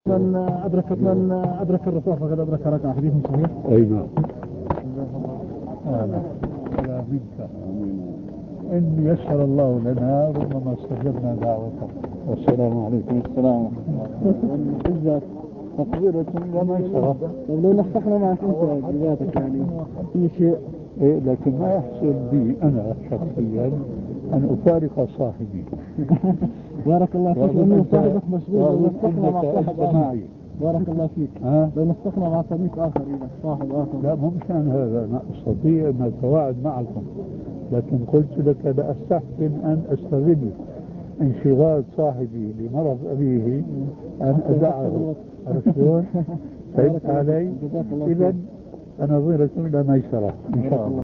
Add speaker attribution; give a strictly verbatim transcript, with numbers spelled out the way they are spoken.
Speaker 1: من أدرك من أدرك الركوع فقد أدرك ركعة، حديث صحيح.
Speaker 2: أي نعم. آه. لا منك إن يسر الله لنا ربما استجبنا دعوته. والسلام عليكم. السلام ورحمة الله. تقبيلة لما يسر.
Speaker 1: طيب لو نصحنا معك أنت بذاتك يعني في شيء
Speaker 2: إيه، لكن ما يحصل بي أنا شخصيا أن أفارق صاحبي.
Speaker 1: بارك الله فيك. لأنه صاحبك مشغول. لو نصحنا مع صاحب
Speaker 2: معي.
Speaker 1: بارك الله فيك.
Speaker 2: ها؟
Speaker 1: لو نصحنا مع صديق آخر إذا صاحب آخر.
Speaker 2: لا مو مشان هذا، أنا أستطيع أن أتواعد معكم، لكن قلت لك لا أستحسن أن أستغل انشغال صاحبي لمرض أبيه أن أدعه. عرفت شلون؟ فهمت علي؟ إذا أنا ظهرت إلى ميسرة إن شاء الله.